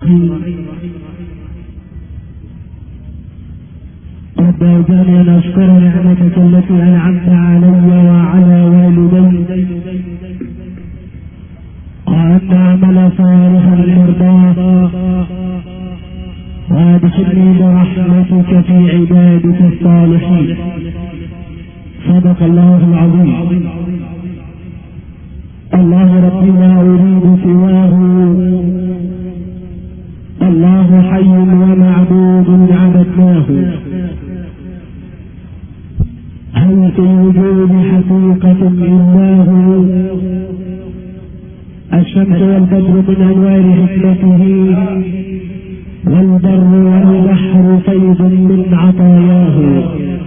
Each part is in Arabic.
رب أوزعني أن أشكر نعمتك التي أنعمت علي وعلى والدي وأن أعمل صالحا يرضاك وأدخلني برحمتك في عبادك الصالحين. صدق الله العظيم. الله ربي لا أريد سواه، الله حي ومعبود عبدناه. هل في الوجود حقيقة إلا هو؟ الشمس والبدر من أنوار حكمته، والبر والبحر فيض من عطاياه.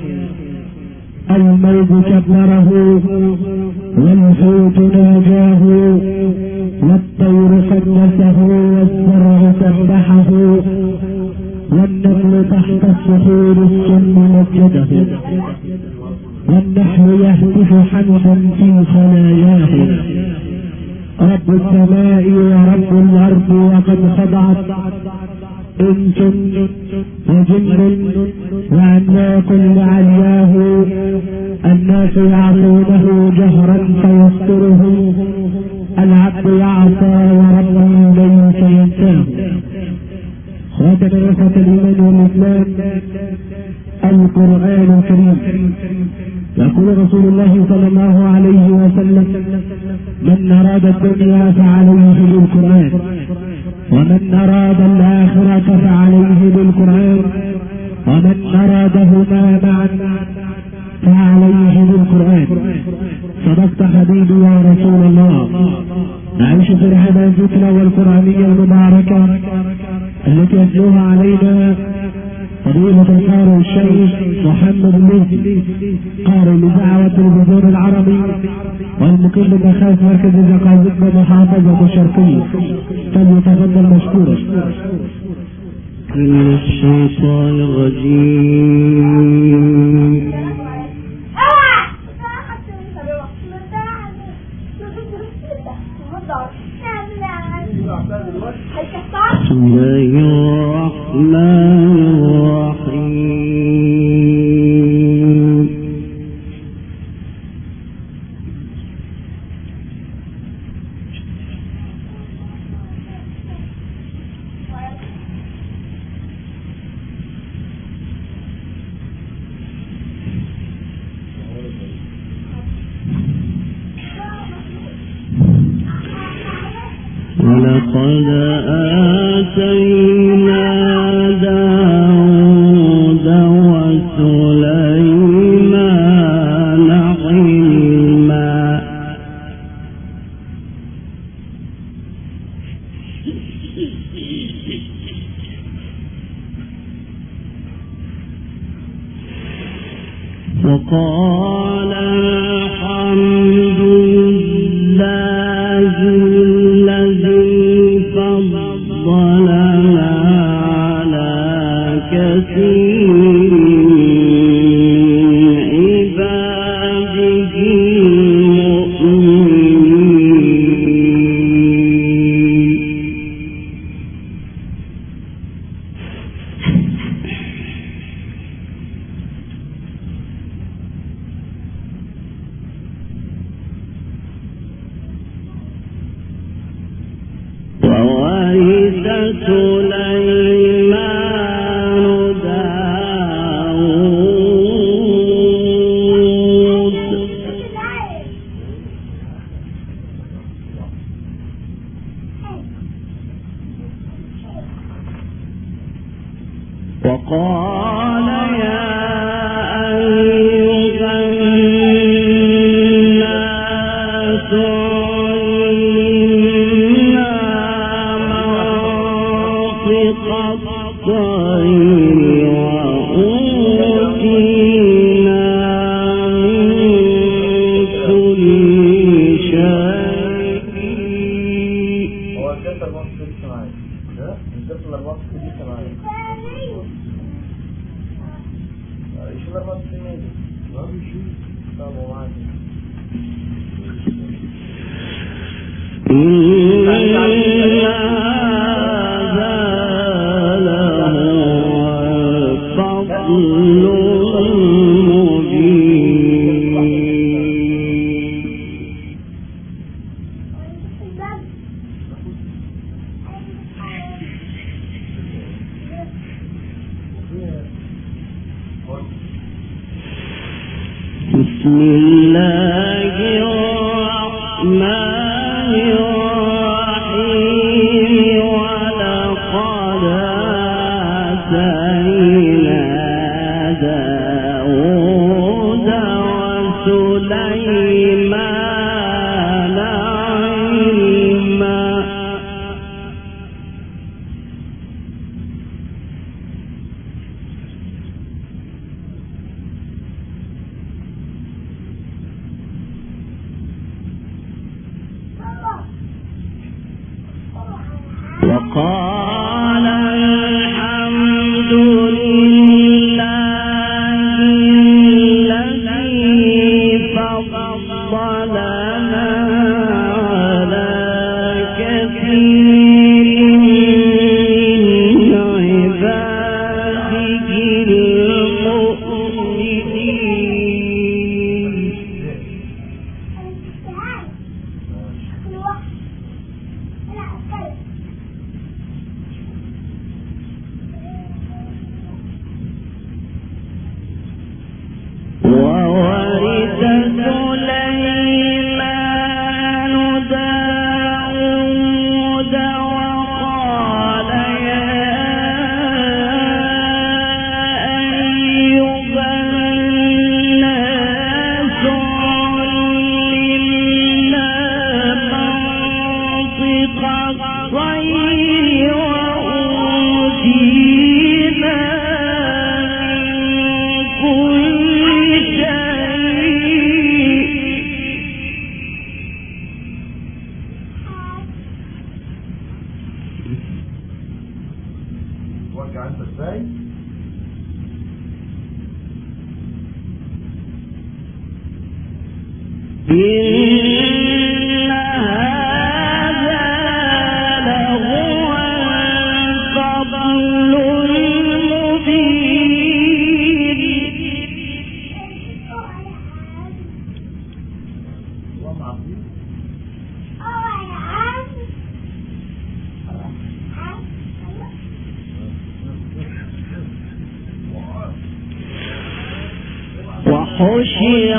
الموج كبره والحوت ناجاه، والطير قدسه والزرع سبحه، والنمل تحت الصخور السم مجده، والنحل يهتف حمدا في خلاياه. رب السماء ورب الأرض وقد خضعت إنس وجن وأملاك لعلياه. الناس يعصونه جهرا فيستره، العبد يعصى وربي ليس ينساه. خواتنا إخوة الإيمان والإسلام، القرآن الكريم يقول رسول الله صلى الله عليه وسلم: من أراد الدنيا فعليه بالقرآن، ومن أراد الآخرة فعليه بالقرآن، ومن أرادهما معا فعليه بالقرآن. صدقت حبيبي يا رسول الله. نعيش في هذه الذكرى والقرآنية المباركة التي يتلوها علينا فضيلة القارئ الشيخ محمد المهدي، قارئ لدعوة التلفزيون العربي والمقيم بمخازن مركز الزقازيق بمحافظة الشرقية. فليتفضل مشكورا. من الشيطان الرجيم. بسم الله الرحمن الرحيم. ولقد آتينا داود وسليمان علما وقال الحمد لله الذي فضلنا على كثير من عباده وورث سليمان داود وقال يا أيها الناس إن هذا بسم الله الرحمن الرحيم ولقد آتينا داود وسليمان علما وقال الحمد لله الذي فضلنا على كثير من عباده المؤمنين وورث سليمان داود وقال يا أيها الناس علمنا منطق الطير وأوتينا إن هذا لهو الفضل المبين وحشر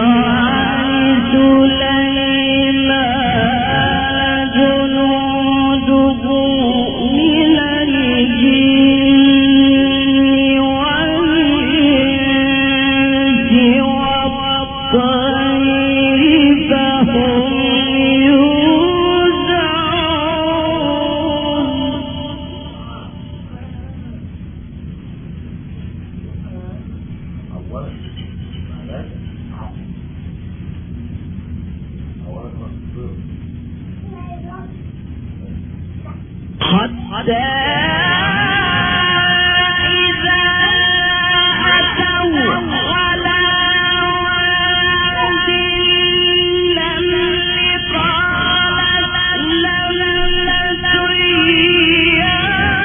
سليمان جنوده من الجن والإنس والطير فهم يوزعون حتى إذا أتوا على واد النمل قالت نملة يا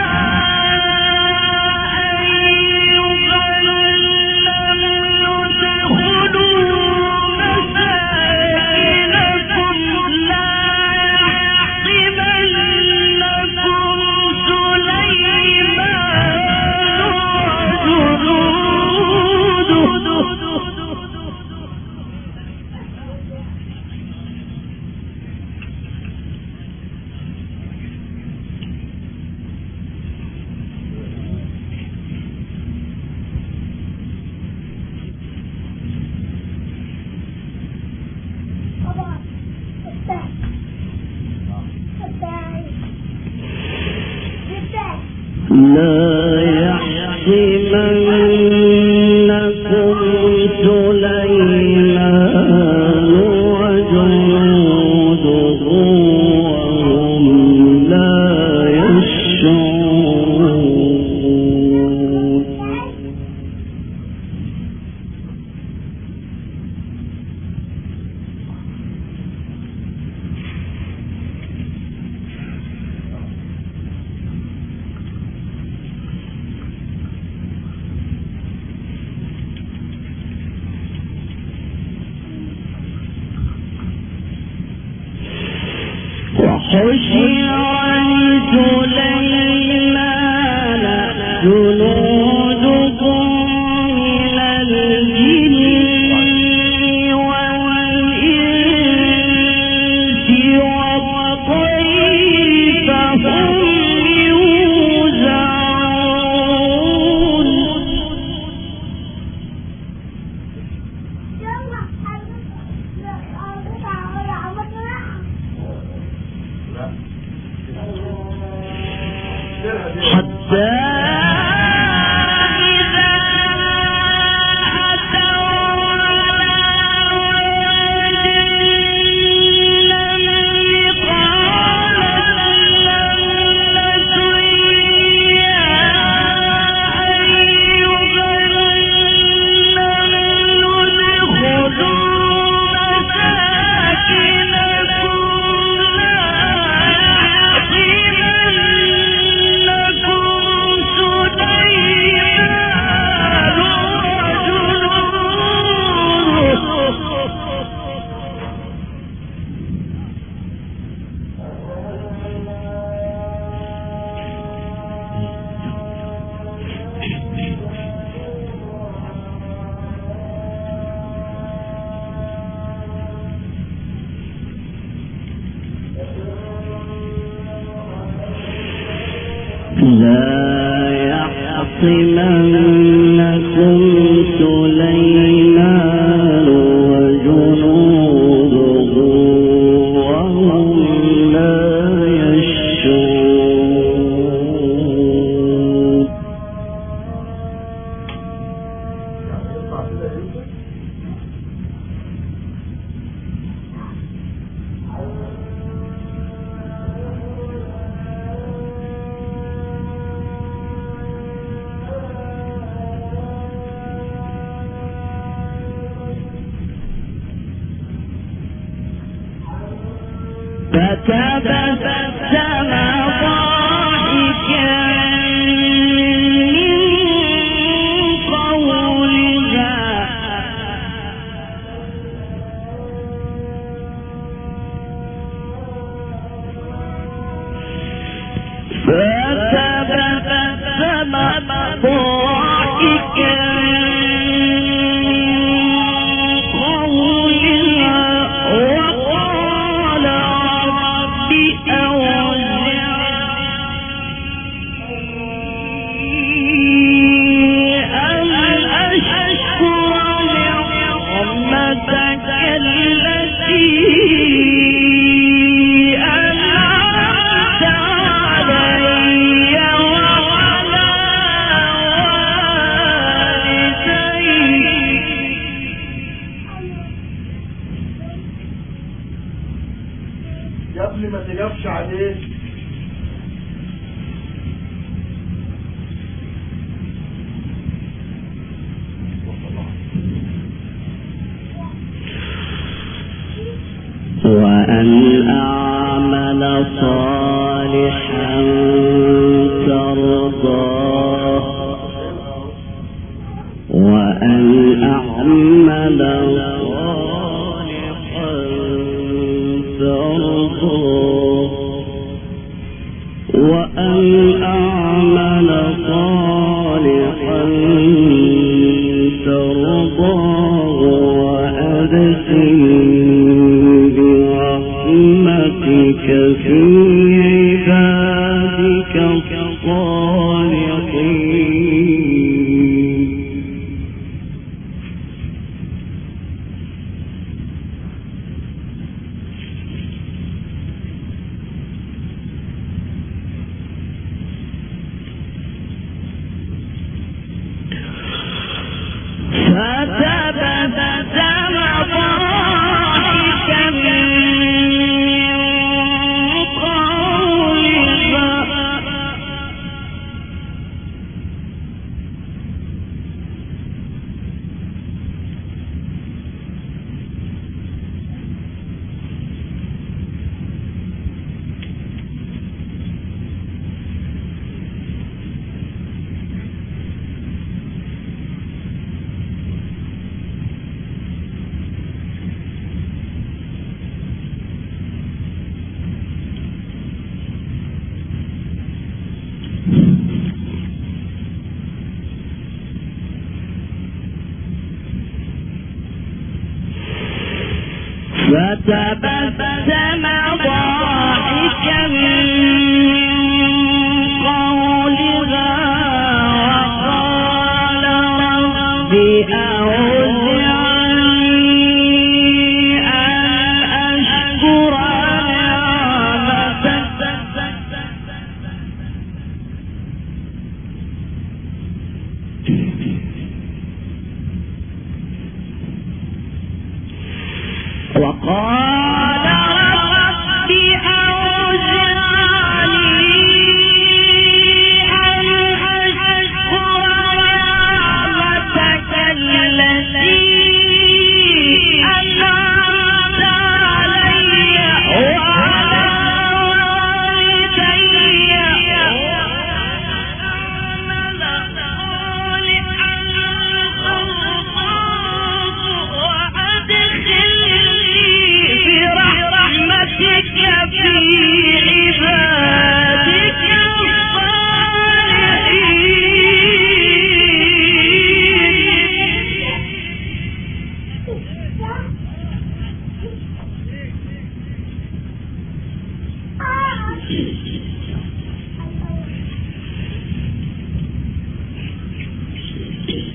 أيها النمل ادخلوا مساكنكم لا يحطمنكم لا يحطمنكم سليمان وجنوده وهم لا يشعرون وحشر سليمان جنوده من الجن لا يحطمنكم سليمان وجنوده وهم لا يشعرون. فتبسم ضاحكا من قولها يا ابني ما تجابش عليه. وأن أعمل صالحا ترضاه وأن أعمل صالحا ترضاه وأن أعمل صالحا ترضاه وأدخلني برحمتك في عبادك الصالحين. فتبسم ضاحكا من قولها فتبسم ضاحكا من قولها وقال رب أوزعني أن أشكر نعمتك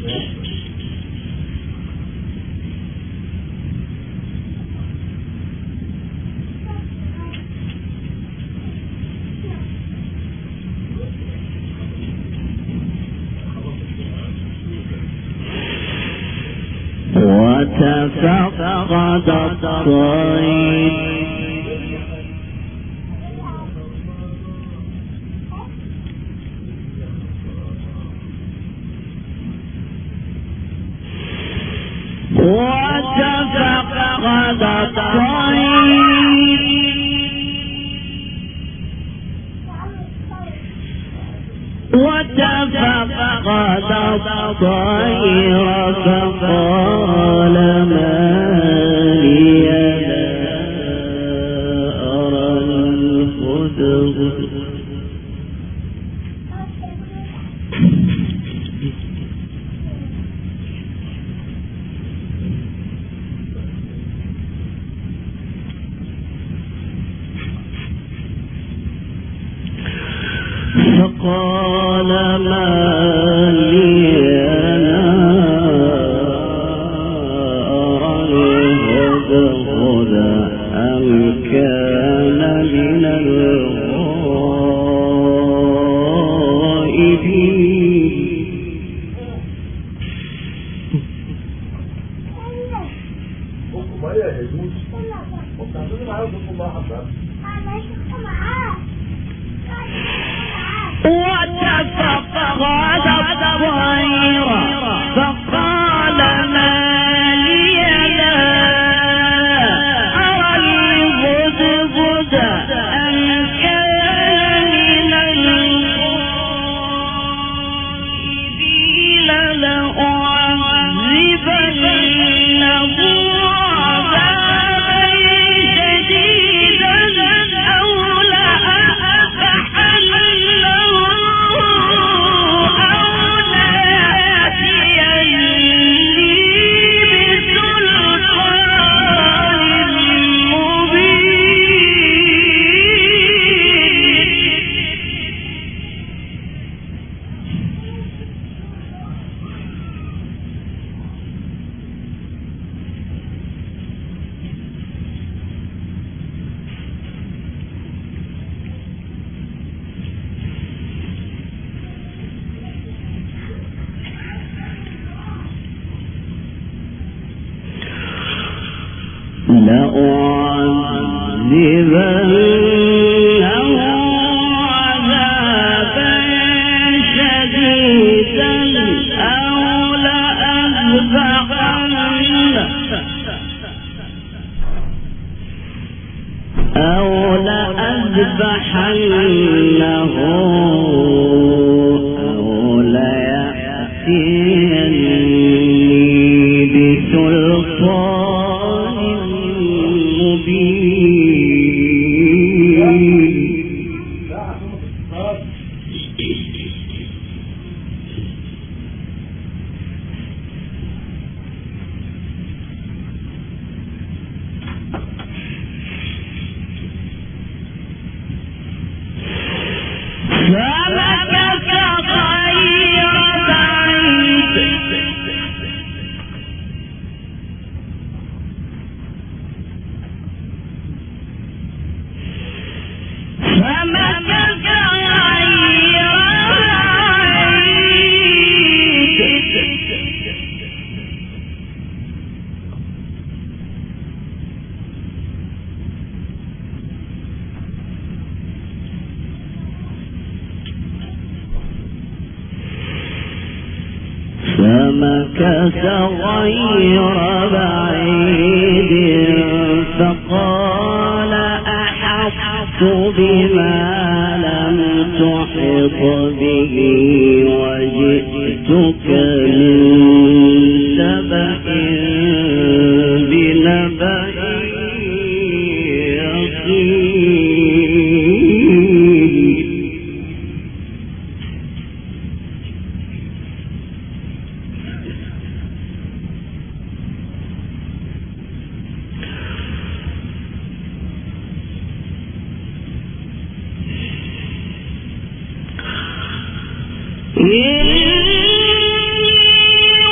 وتفقد الطير وتفقد الطير فقال ما لي لا أرى الهدهد فقال ما لي لا أرى الهدهد أم كان من الغائبين وتفقد الطير فقال ما لي لا أرى الهدهد أم كان من الغائبين لأعذبنه عذابا شديدا أو لأعذبنه عذابا شديدا أو لأذبحنه أو ليأتيني بسلطان مبين. فمكث غير بعيد فقال أحطت بما لم تحط به وجئتك من سبأ بنبأ يقين. إني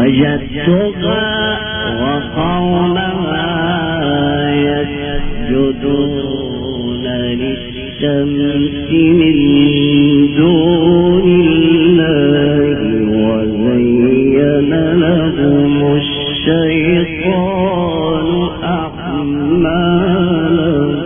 وجدتها وقومها يسجدون للشمس من دون الله وزين لهم الشيطان أعمالهم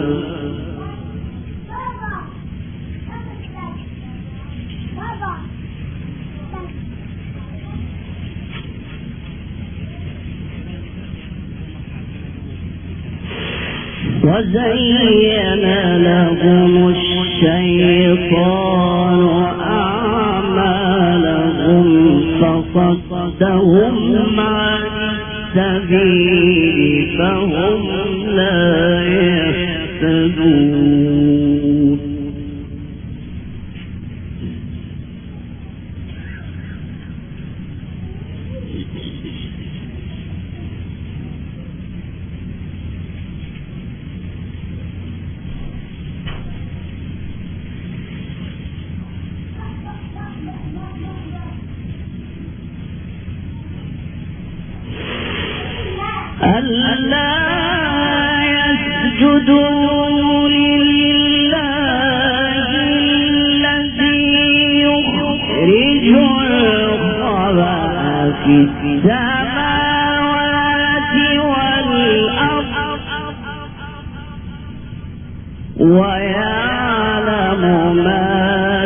وزين لهم الشيطان أعمالهم فصدهم عن السبيل فهم لا يهتدون ألا يسجدوا لله الذي يخرج الخبأ في السماوات والأرض ويعلم ما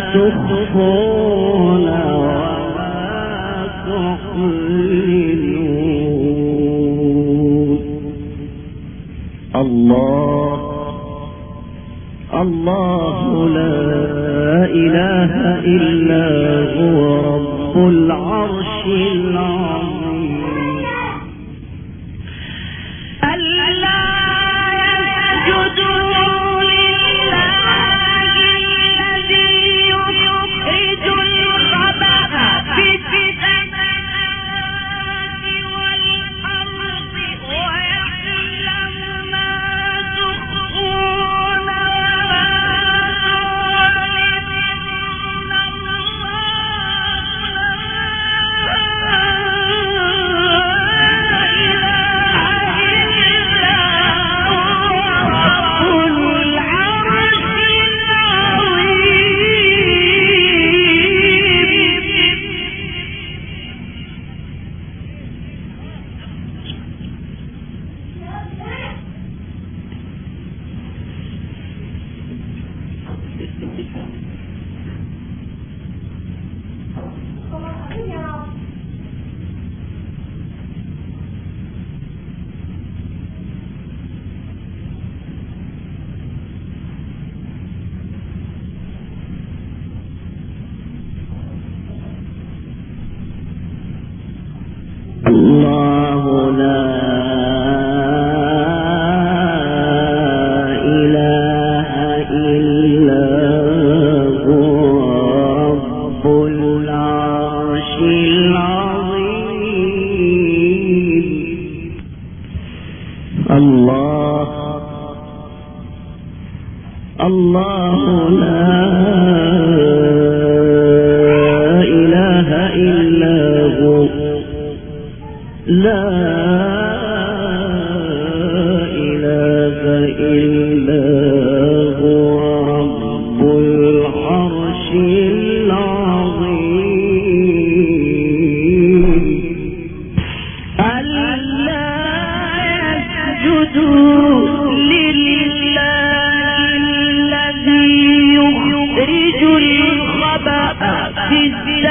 تخفون وما تعلنون. الله لا إله إلا هو رب العرش العظيم. ألا يسجدوا لله الذي يخرج الخبأ في السماوات والأرض ويعلم ما تخفون الله لا إله إلا هو رب العرش العظيم. الله لا إله إلا هو لا إله إلا هو رب العرش العظيم. ألا يسجدوا لله الذي يخرج الخبأ في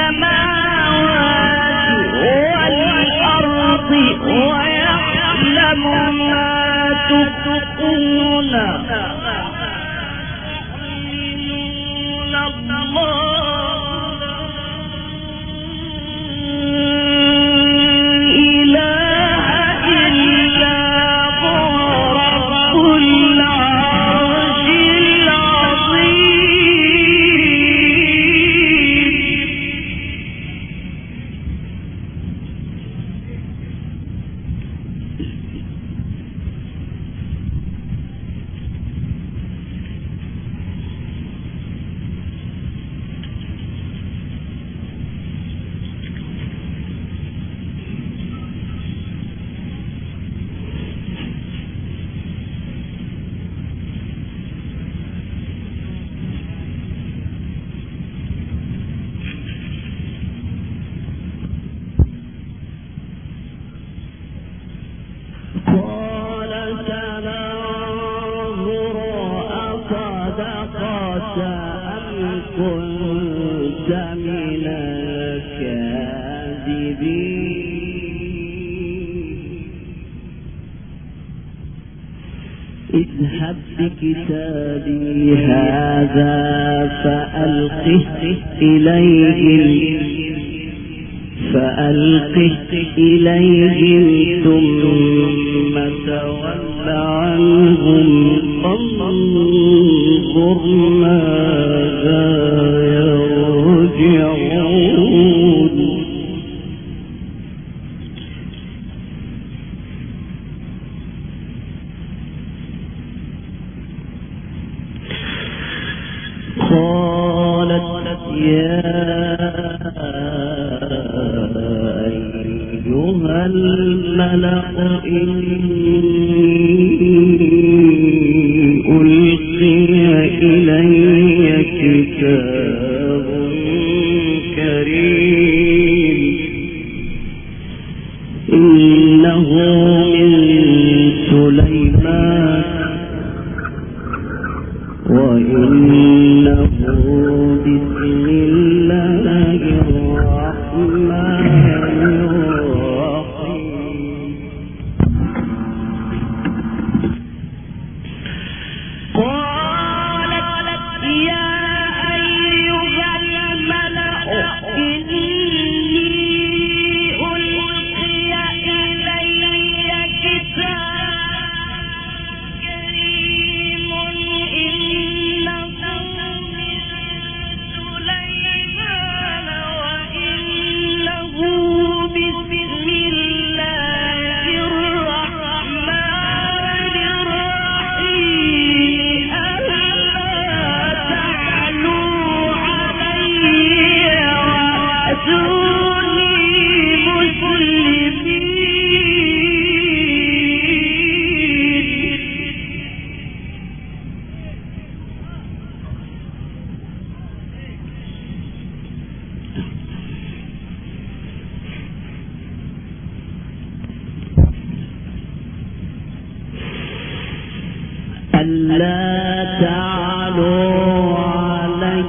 السماوات والأرض ويعلم ما تخفون من الكاذبين اذهب بكتابي هذا فألقه إليهم ثم تول عنهم فانظر ماذا يرجعون قالت يا أيها الملأ إني ألقي إلي كتاب كريم إنه من سليمان وإنه بسم الله الرحمن الرحيم قالت يا أيها الملأ إني ألقي إلي كتاب كريم إنه من سليمان وإنه بسم الله الرحمن الرحيم ألا تعلوا علي وأتوني مسلمين ألا تعلوا علي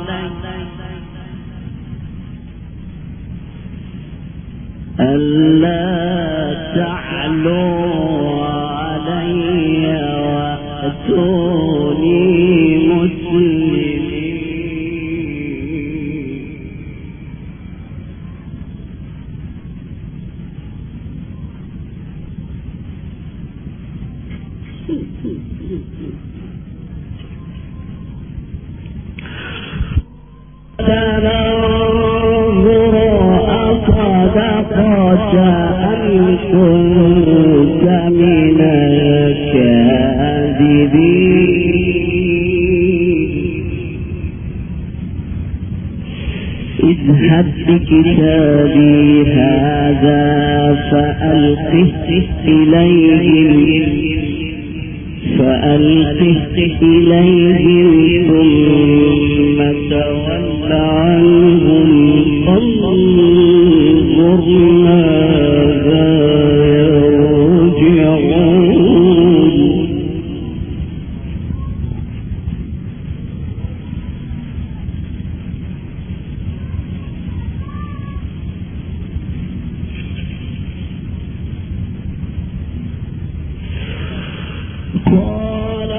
وأتوني مسلمين تنظر أصدقت أم كنت من الكاذبين اذهب بكتابي هذا فألقه إليهم ثم تول عنهم فانظر ماذا يرجعون قال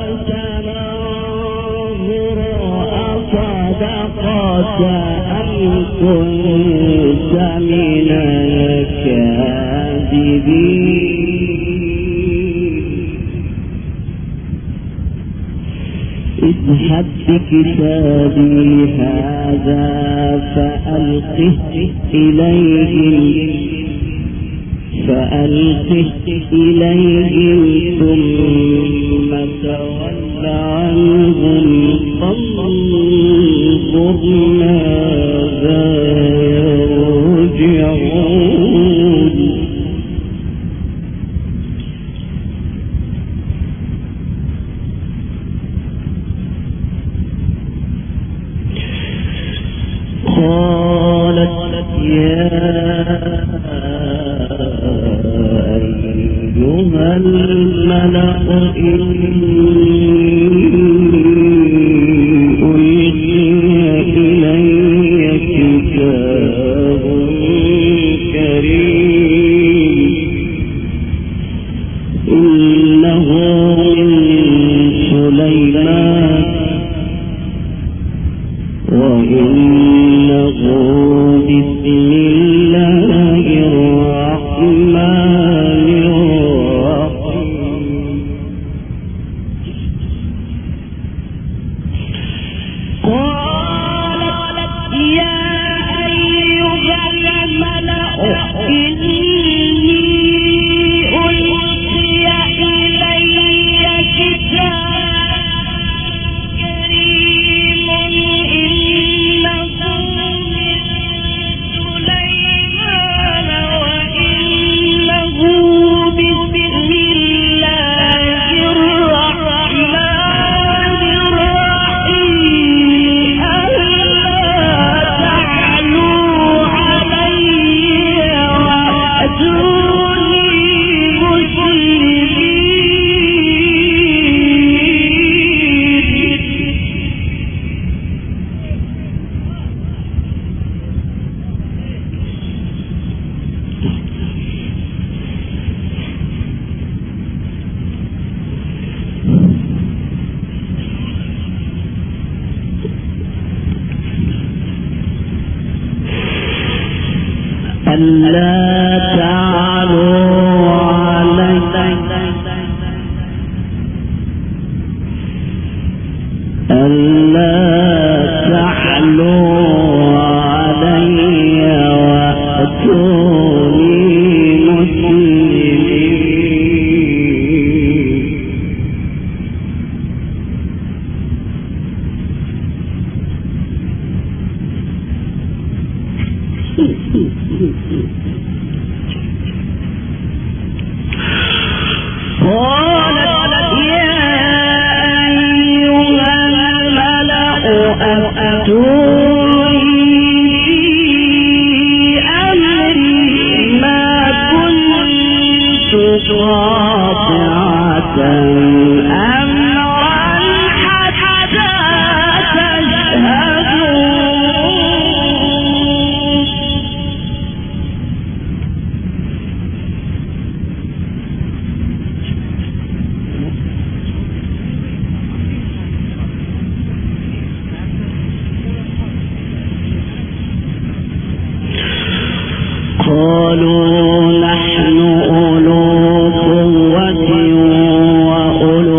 سننظر أصدقت أم كنت من الكاذبين اذهب بكتابي هذا فألقه إليهم ثم تول عنهم فانظر ماذا يرجعون قالت يا أيها الملأ إني ألقي إلي ألا تعلوا علي ألا تعلوا علي وأتوني مسلمين. قالت يا أيها الملأ أفتوني في أمري ما كنت قاطعة أمرا حتى تشهدون. قالوا نحن أولو قوة وأولو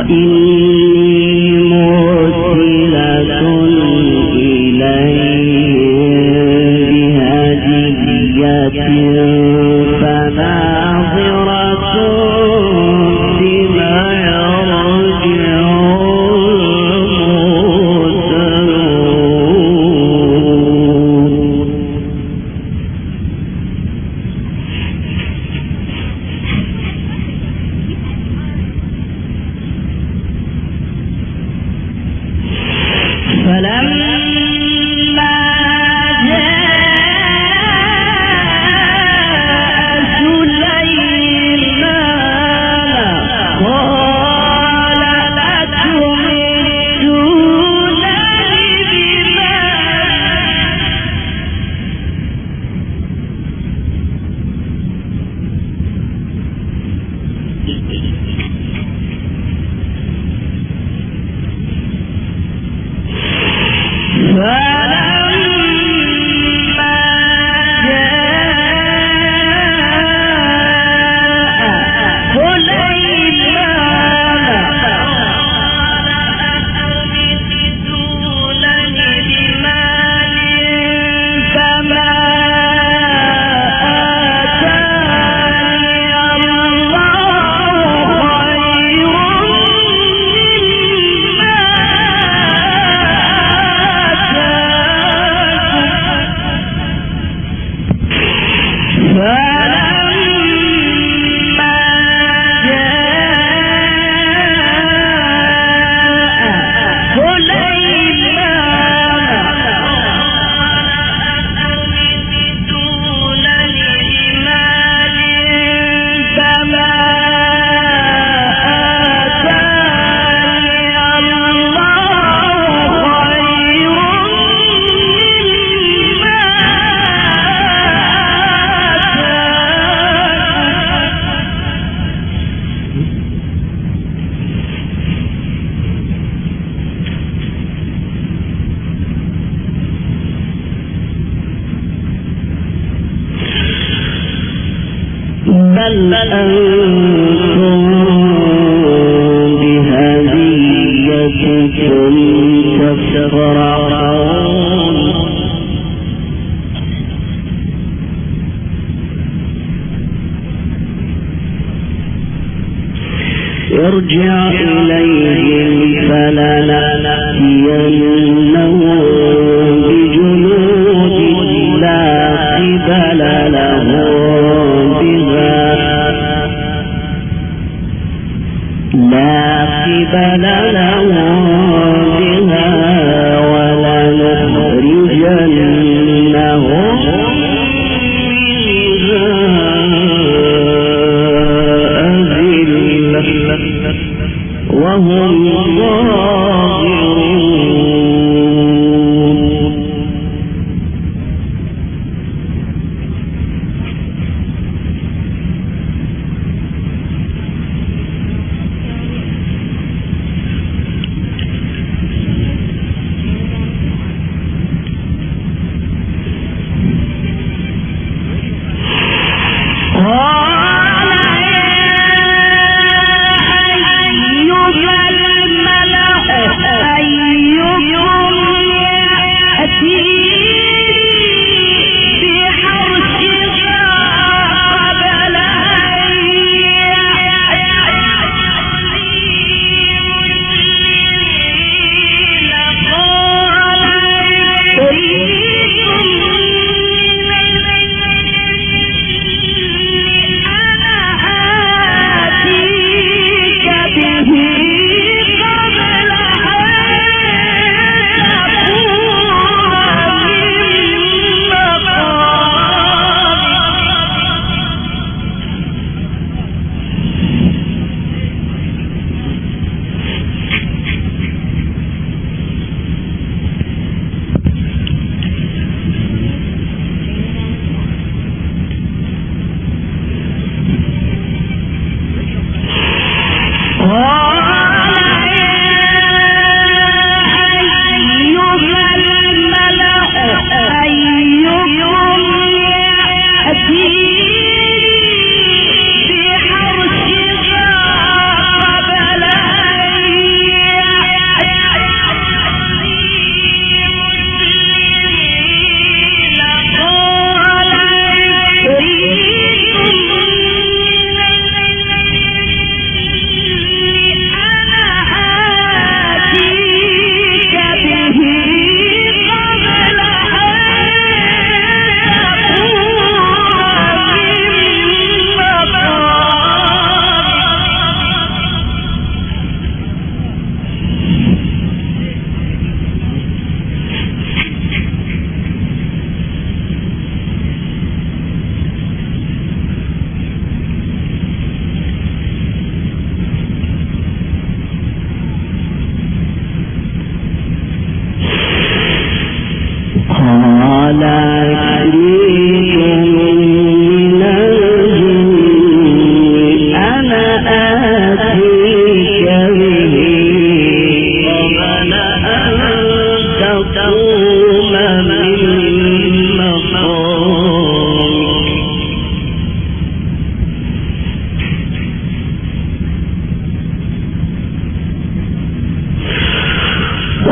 وإني مرسلة إليهم بهدية فناظرة بما يرجع المرسلون. فلما جاء سليمان قال أتمدونني بل أنتم بهديتكم تفرحون. ارجع إليهم فلنأتينهم بجنود لا قبل لهم بها ولنخرجنهم منها أذلة وهم ظاهرون. قال يا أيها الملأ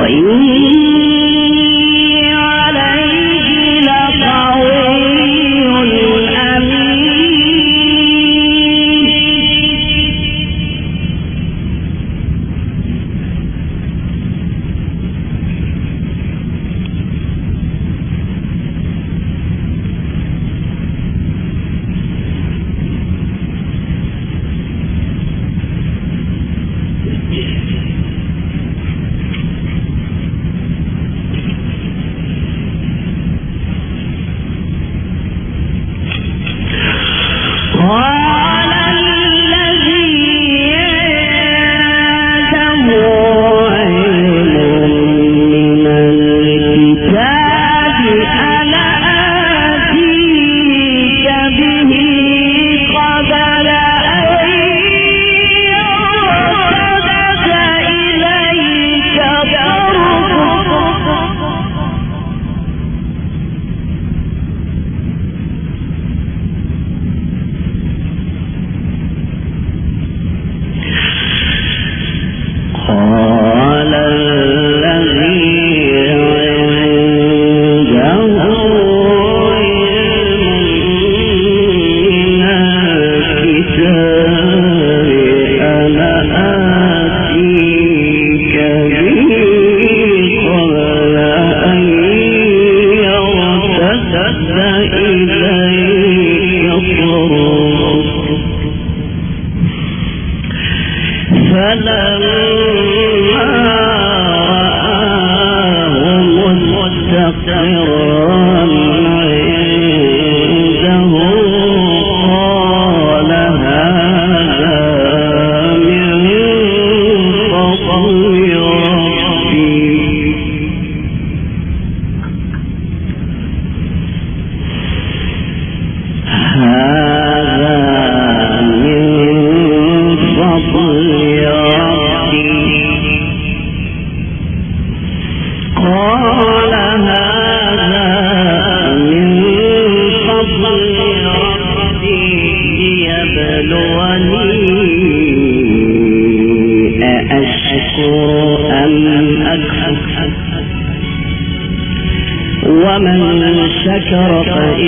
ومن شكر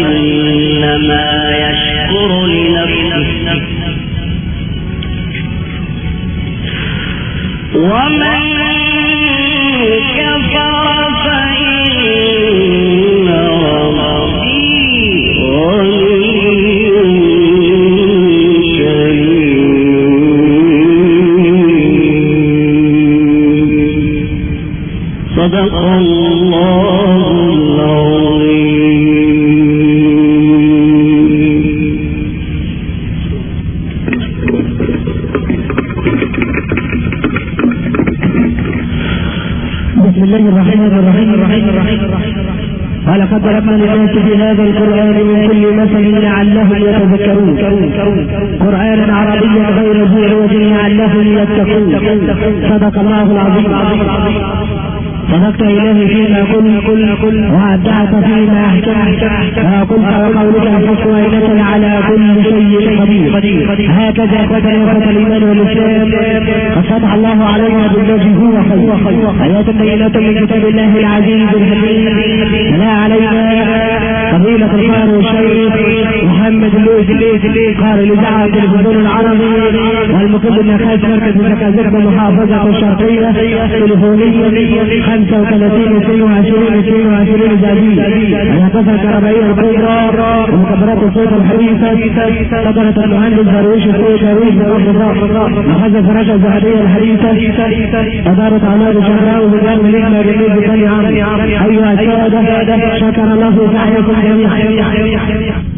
فإنما يشكر لنفسه ومن كفر فإن ربي غني كريم. صدق الله ولقد ضربنا للناس في هذا القرآن من كل مثل لعلهم يتذكرون قرآنا عربيا غير ذي عوج لعلهم يتقون. صدق الله العظيم. صدقت إلهي فيما قل وأبدعت فيما أحكمت وقلت وقولك الحق وإنك على كل شيء قدير. هكذا إخوة الإيمان والإسلام قد فتح الله علينا بالذي هو خير آيات بينات من كتاب الله العزيز الحكيم. لا علينا فضيلة القارئ الشيخ محمد اللوزي قارئ لإذاعة التلفزيون العربي والمقيم بمركز مركز زكازيق بالمحافظة الشرقية تليفونيا 35 22 زادين الهندسة الكهربائية الكبرى ومكبرات الصوت الحديثة صدرت المهندس درويش الصوت درويش محافظة الفراشة الذهبية الحديثة إدارة أعمال الشهراء وزارة النجمة بالنسبة ثاني عام. أيها السادة شكر الله سعيكم جميعا.